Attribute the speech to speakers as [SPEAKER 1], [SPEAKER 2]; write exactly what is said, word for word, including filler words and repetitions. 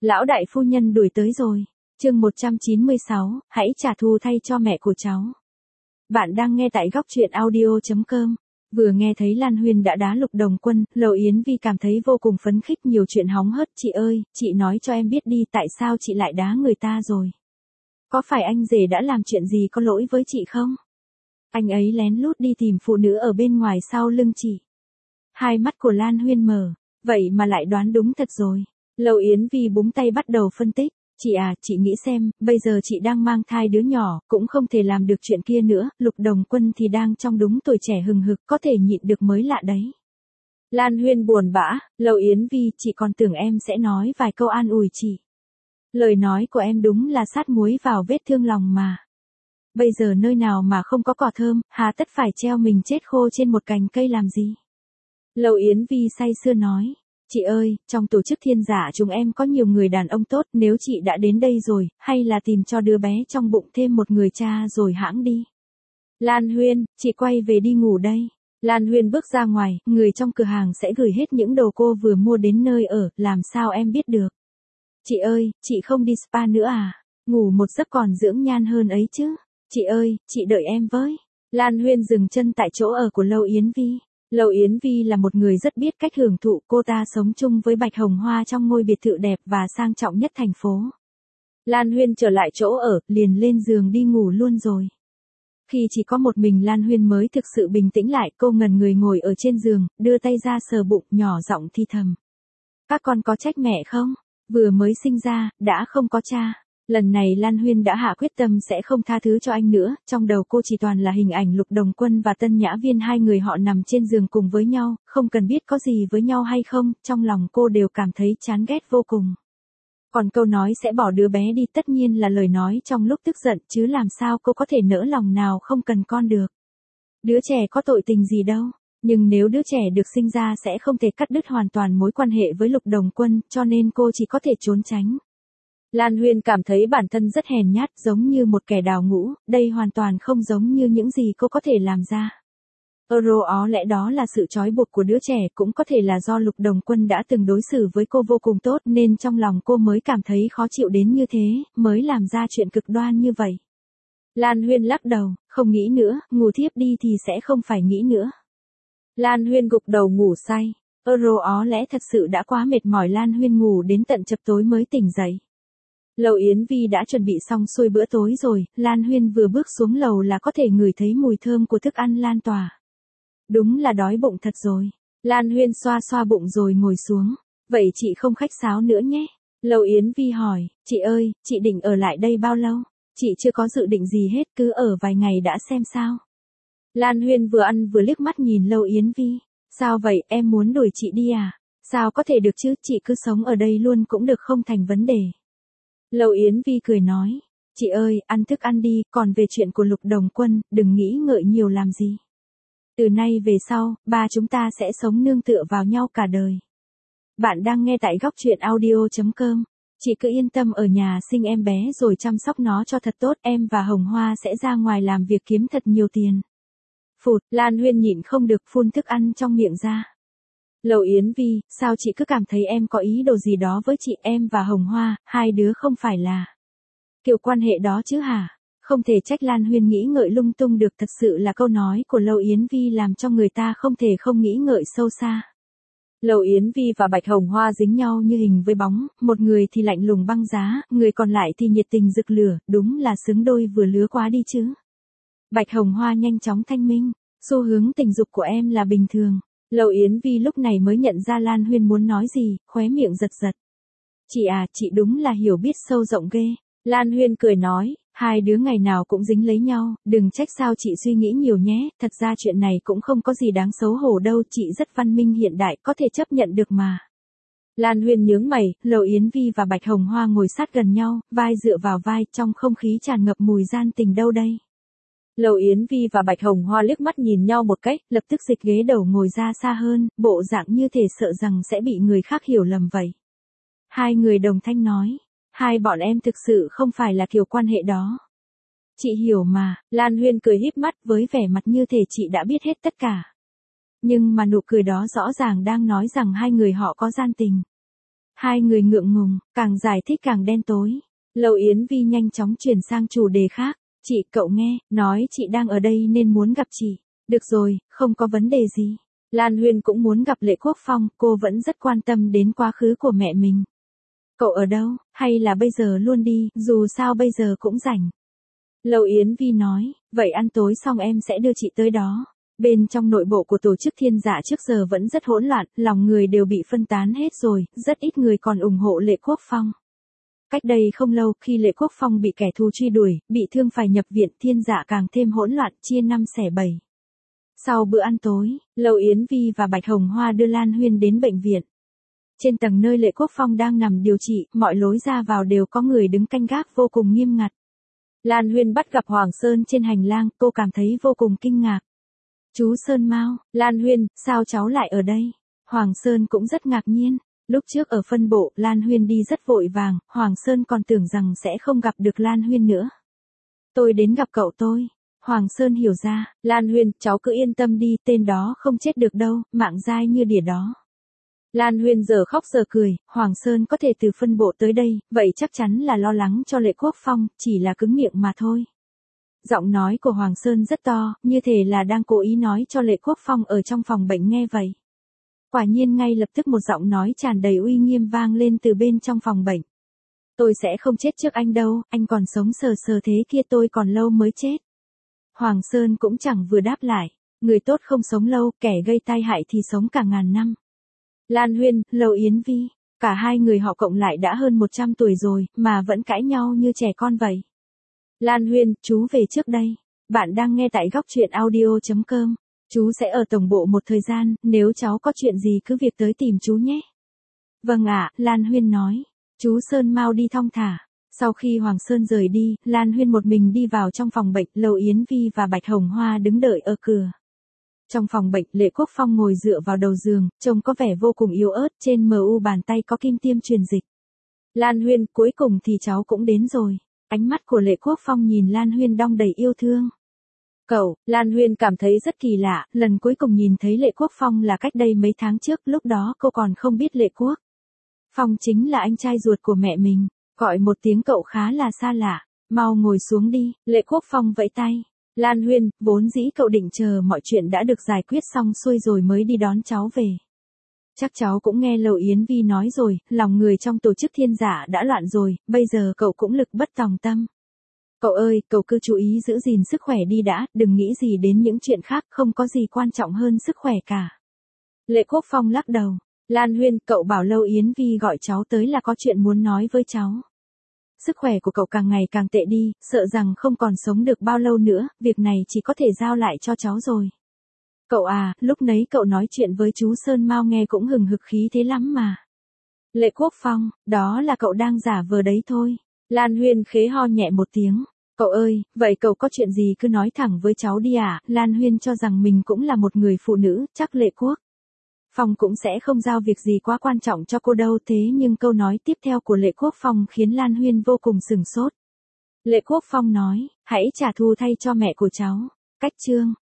[SPEAKER 1] Lão đại phu nhân đuổi tới rồi. Chương một trăm chín mươi sáu, hãy trả thù thay cho mẹ của cháu. Bạn đang nghe tại góc truyện audio chấm com. Vừa nghe thấy Lan Huyên đã đá Lục Đồng Quân, Lầu Yến Vi cảm thấy vô cùng phấn khích, nhiều chuyện hóng hớt. Chị ơi, chị nói cho em biết đi, tại sao chị lại đá người ta rồi? Có phải anh rể đã làm chuyện gì có lỗi với chị không? Anh ấy lén lút đi tìm phụ nữ ở bên ngoài sau lưng chị. Hai mắt của Lan Huyên mở, vậy mà lại đoán đúng thật rồi. Lầu Yến Vi búng tay bắt đầu phân tích. Chị à, chị nghĩ xem, bây giờ chị đang mang thai đứa nhỏ, cũng không thể làm được chuyện kia nữa, Lục Đồng Quân thì đang trong đúng tuổi trẻ hừng hực, có thể nhịn được mới lạ đấy. Lan Huyên buồn bã, Lầu Yến Vi, chị còn tưởng em sẽ nói vài câu an ủi chị. Lời nói của em đúng là sát muối vào vết thương lòng mà. Bây giờ nơi nào mà không có cỏ thơm, hà tất phải treo mình chết khô trên một cành cây làm gì? Lầu Yến Vi say sưa nói. Chị ơi, trong tổ chức Thiên Giả chúng em có nhiều người đàn ông tốt, nếu chị đã đến đây rồi, hay là tìm cho đứa bé trong bụng thêm một người cha rồi hãng đi. Lan Huyên, chị quay về đi ngủ đây. Lan Huyên bước ra ngoài, người trong cửa hàng sẽ gửi hết những đồ cô vừa mua đến nơi ở, làm sao em biết được. Chị ơi, chị không đi spa nữa à? Ngủ một giấc còn dưỡng nhan hơn ấy chứ. Chị ơi, chị đợi em với. Lan Huyên dừng chân tại chỗ ở của Lầu Yến Vi. Lầu Yến Vi là một người rất biết cách hưởng thụ, cô ta sống chung với Bạch Hồng Hoa trong ngôi biệt thự đẹp và sang trọng nhất thành phố. Lan Huyên trở lại chỗ ở, liền lên giường đi ngủ luôn rồi. Khi chỉ có một mình Lan Huyên mới thực sự bình tĩnh lại, cô ngẩn người ngồi ở trên giường, đưa tay ra sờ bụng, nhỏ giọng thì thầm. Các con có trách mẹ không? Vừa mới sinh ra, đã không có cha. Lần này Lan Huyên đã hạ quyết tâm sẽ không tha thứ cho anh nữa, trong đầu cô chỉ toàn là hình ảnh Lục Đồng Quân và Tân Nhã Viên, hai người họ nằm trên giường cùng với nhau, không cần biết có gì với nhau hay không, trong lòng cô đều cảm thấy chán ghét vô cùng. Còn câu nói sẽ bỏ đứa bé đi tất nhiên là lời nói trong lúc tức giận, chứ làm sao cô có thể nỡ lòng nào không cần con được. Đứa trẻ có tội tình gì đâu, nhưng nếu đứa trẻ được sinh ra sẽ không thể cắt đứt hoàn toàn mối quan hệ với Lục Đồng Quân, cho nên cô chỉ có thể trốn tránh. Lan Huyên cảm thấy bản thân rất hèn nhát, giống như một kẻ đào ngũ, đây hoàn toàn không giống như những gì cô có thể làm ra. Euro ó lẽ đó là sự trói buộc của đứa trẻ, cũng có thể là do Lục Đồng Quân đã từng đối xử với cô vô cùng tốt nên trong lòng cô mới cảm thấy khó chịu đến như thế, mới làm ra chuyện cực đoan như vậy. Lan Huyên lắc đầu, không nghĩ nữa, ngủ thiếp đi thì sẽ không phải nghĩ nữa. Lan Huyên gục đầu ngủ say, Euro ó lẽ thật sự đã quá mệt mỏi, Lan Huyên ngủ đến tận chập tối mới tỉnh dậy. Lầu Yến Vi đã chuẩn bị xong xuôi bữa tối rồi, Lan Huyên vừa bước xuống lầu là có thể ngửi thấy mùi thơm của thức ăn lan tỏa. Đúng là đói bụng thật rồi. Lan Huyên xoa xoa bụng rồi ngồi xuống. Vậy chị không khách sáo nữa nhé. Lầu Yến Vi hỏi, chị ơi, chị định ở lại đây bao lâu? Chị chưa có dự định gì hết, cứ ở vài ngày đã xem sao. Lan Huyên vừa ăn vừa liếc mắt nhìn Lầu Yến Vi. Sao vậy, em muốn đuổi chị đi à? Sao có thể được chứ, chị cứ sống ở đây luôn cũng được, không thành vấn đề. Lầu Yến Vi cười nói, chị ơi, ăn thức ăn đi, còn về chuyện của Lục Đồng Quân, đừng nghĩ ngợi nhiều làm gì. Từ nay về sau, ba chúng ta sẽ sống nương tựa vào nhau cả đời. Bạn đang nghe tại góc truyện audio chấm com. Chị cứ yên tâm ở nhà sinh em bé rồi chăm sóc nó cho thật tốt, em và Hồng Hoa sẽ ra ngoài làm việc kiếm thật nhiều tiền. Phụt, Lan Huyên nhịn không được phun thức ăn trong miệng ra. Lầu Yến Vi, sao chị cứ cảm thấy em có ý đồ gì đó với chị, em và Hồng Hoa, hai đứa không phải là kiểu quan hệ đó chứ hả? Không thể trách Lan Huyên nghĩ ngợi lung tung được, thật sự là câu nói của Lầu Yến Vi làm cho người ta không thể không nghĩ ngợi sâu xa. Lầu Yến Vi và Bạch Hồng Hoa dính nhau như hình với bóng, một người thì lạnh lùng băng giá, người còn lại thì nhiệt tình rực lửa, đúng là xứng đôi vừa lứa quá đi chứ. Bạch Hồng Hoa nhanh chóng thanh minh, xu hướng tình dục của em là bình thường. Lầu Yến Vi lúc này mới nhận ra Lan Huyên muốn nói gì, khóe miệng giật giật. Chị à, chị đúng là hiểu biết sâu rộng ghê. Lan Huyên cười nói, hai đứa ngày nào cũng dính lấy nhau, đừng trách sao chị suy nghĩ nhiều nhé, thật ra chuyện này cũng không có gì đáng xấu hổ đâu, chị rất văn minh hiện đại, có thể chấp nhận được mà. Lan Huyên nhướng mày, Lầu Yến Vi và Bạch Hồng Hoa ngồi sát gần nhau, vai dựa vào vai, trong không khí tràn ngập mùi gian tình đâu đây. Lầu Yến Vi và Bạch Hồng Hoa liếc mắt nhìn nhau một cách, lập tức dịch ghế đầu ngồi ra xa hơn, bộ dạng như thể sợ rằng sẽ bị người khác hiểu lầm vậy. Hai người đồng thanh nói, hai bọn em thực sự không phải là kiểu quan hệ đó. Chị hiểu mà, Lan Huyên cười híp mắt với vẻ mặt như thể chị đã biết hết tất cả. Nhưng mà nụ cười đó rõ ràng đang nói rằng hai người họ có gian tình. Hai người ngượng ngùng, càng giải thích càng đen tối. Lâu Yến Vi nhanh chóng chuyển sang chủ đề khác. Chị, cậu nghe, nói chị đang ở đây nên muốn gặp chị. Được rồi, không có vấn đề gì. Lan Huyên cũng muốn gặp Lệ Quốc Phong, cô vẫn rất quan tâm đến quá khứ của mẹ mình. Cậu ở đâu, hay là bây giờ luôn đi, dù sao bây giờ cũng rảnh. Lâu Yến Vi nói, vậy ăn tối xong em sẽ đưa chị tới đó. Bên trong nội bộ của tổ chức Thiên Dạ trước giờ vẫn rất hỗn loạn, lòng người đều bị phân tán hết rồi, rất ít người còn ủng hộ Lệ Quốc Phong. Cách đây không lâu, khi Lệ Quốc Phong bị kẻ thù truy đuổi, bị thương phải nhập viện, Thiên Dạ càng thêm hỗn loạn, chia năm xẻ bảy. Sau bữa ăn tối, Lâu Yến Vi và Bạch Hồng Hoa đưa Lan Huyên đến bệnh viện. Trên tầng nơi Lệ Quốc Phong đang nằm điều trị, mọi lối ra vào đều có người đứng canh gác vô cùng nghiêm ngặt. Lan Huyên bắt gặp Hoàng Sơn trên hành lang, cô cảm thấy vô cùng kinh ngạc. Chú Sơn Mao, Lan Huyên, sao cháu lại ở đây? Hoàng Sơn cũng rất ngạc nhiên. Lúc trước ở phân bộ, Lan Huyên đi rất vội vàng, Hoàng Sơn còn tưởng rằng sẽ không gặp được Lan Huyên nữa. Tôi đến gặp cậu tôi. Hoàng Sơn hiểu ra, Lan Huyên, cháu cứ yên tâm đi, tên đó không chết được đâu, mạng dai như đỉa đó. Lan Huyên giờ khóc giờ cười, Hoàng Sơn có thể từ phân bộ tới đây, vậy chắc chắn là lo lắng cho Lệ Quốc Phong, chỉ là cứng miệng mà thôi. Giọng nói của Hoàng Sơn rất to, như thể là đang cố ý nói cho Lệ Quốc Phong ở trong phòng bệnh nghe vậy. Quả nhiên ngay lập tức một giọng nói tràn đầy uy nghiêm vang lên từ bên trong phòng bệnh. Tôi sẽ không chết trước anh đâu, anh còn sống sờ sờ thế kia tôi còn lâu mới chết. Hoàng Sơn cũng chẳng vừa đáp lại, người tốt không sống lâu, kẻ gây tai hại thì sống cả ngàn năm. Lan Huyên, Lâu Yến Vi, cả hai người họ cộng lại đã hơn một trăm tuổi rồi, mà vẫn cãi nhau như trẻ con vậy. Lan Huyên, chú về trước đây. Bạn đang nghe tại góc truyện audio chấm com. Chú sẽ ở tổng bộ một thời gian, nếu cháu có chuyện gì cứ việc tới tìm chú nhé. Vâng ạ, Lan Huyên nói. Chú Sơn mau đi thong thả. Sau khi Hoàng Sơn rời đi, Lan Huyên một mình đi vào trong phòng bệnh, Lâu Yến Vi và Bạch Hồng Hoa đứng đợi ở cửa. Trong phòng bệnh, Lệ Quốc Phong ngồi dựa vào đầu giường, trông có vẻ vô cùng yếu ớt, trên mờ u bàn tay có kim tiêm truyền dịch. Lan Huyên, cuối cùng thì cháu cũng đến rồi. Ánh mắt của Lệ Quốc Phong nhìn Lan Huyên đong đầy yêu thương. Cậu, Lan Huyên cảm thấy rất kỳ lạ, lần cuối cùng nhìn thấy Lệ Quốc Phong là cách đây mấy tháng trước, lúc đó cô còn không biết Lệ Quốc Phong chính là anh trai ruột của mẹ mình, gọi một tiếng cậu khá là xa lạ, mau ngồi xuống đi, Lệ Quốc Phong vẫy tay. Lan Huyên, vốn dĩ cậu định chờ mọi chuyện đã được giải quyết xong xuôi rồi mới đi đón cháu về. Chắc cháu cũng nghe Lâu Yến Vi nói rồi, lòng người trong tổ chức Thiên Dạ đã loạn rồi, bây giờ cậu cũng lực bất tòng tâm. Cậu ơi, cậu cứ chú ý giữ gìn sức khỏe đi đã, đừng nghĩ gì đến những chuyện khác, không có gì quan trọng hơn sức khỏe cả. Lệ Quốc Phong lắc đầu. Lan Huyên, cậu bảo Lâu Yến Vi gọi cháu tới là có chuyện muốn nói với cháu. Sức khỏe của cậu càng ngày càng tệ đi, sợ rằng không còn sống được bao lâu nữa, việc này chỉ có thể giao lại cho cháu rồi. Cậu à, lúc nấy cậu nói chuyện với chú Sơn Mao nghe cũng hừng hực khí thế lắm mà. Lệ Quốc Phong, đó là cậu đang giả vờ đấy thôi. Lan Huyên khế ho nhẹ một tiếng. Cậu ơi, vậy cậu có chuyện gì cứ nói thẳng với cháu đi à? Lan Huyên cho rằng mình cũng là một người phụ nữ, chắc Lệ Quốc Phong cũng sẽ không giao việc gì quá quan trọng cho cô đâu, thế nhưng câu nói tiếp theo của Lệ Quốc Phong khiến Lan Huyên vô cùng sửng sốt. Lệ Quốc Phong nói, hãy trả thù thay cho mẹ của cháu. Cách chương